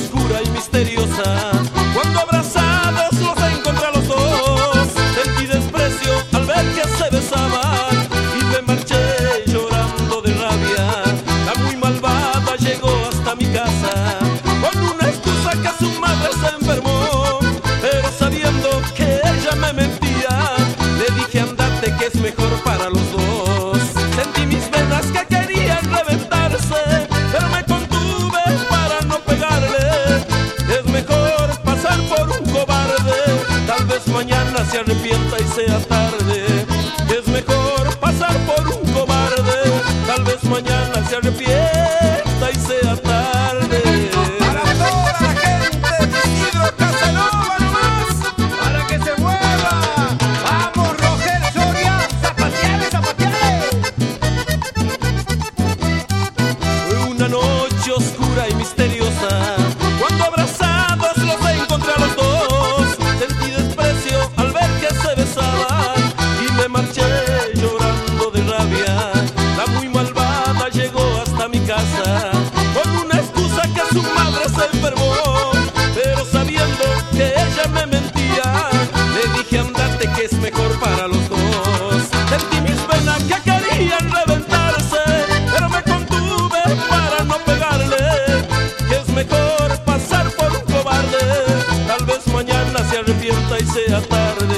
oscura y misteriosa. Cuando abrazados los encontré a los dos, sentí desprecio al ver que se besaban y me marché llorando de rabia. La muy malvada llegó hasta mi casa con una excusa que su madre se enfermó, pero sabiendo que ella me mentía, le dije andate que es mejor para los dos. Sentí mis venas que querían reventarse, pero me contuve para no pegarle. Es mejor pasar por un cobarde, tal vez mañana se arrepienta y sea tarde. Es mejor pasar por un cobarde, tal vez mañana se arrepienta y sea tarde. Para toda la gente de Isidro Casanova nomás, para que se mueva. Vamos, Rogel Soria, zapateale, zapateale. Fue una noche oscura y misteriosa, cuando abrazados los encontré a los dos. Sentí desprecio al ver que se besaban y me marché llorando de rabia. La muy malvada llegó hasta mi casa con una excusa que su madre se enfermó, pero sabiendo que ella me mentía, le dije andate que es mejor para los dos. Sentí mis venas que querían reventarse, pero me contuve para no pegarle. Que es mejor pasar por un cobarde, tal vez mañana se arrepienta y sea tarde.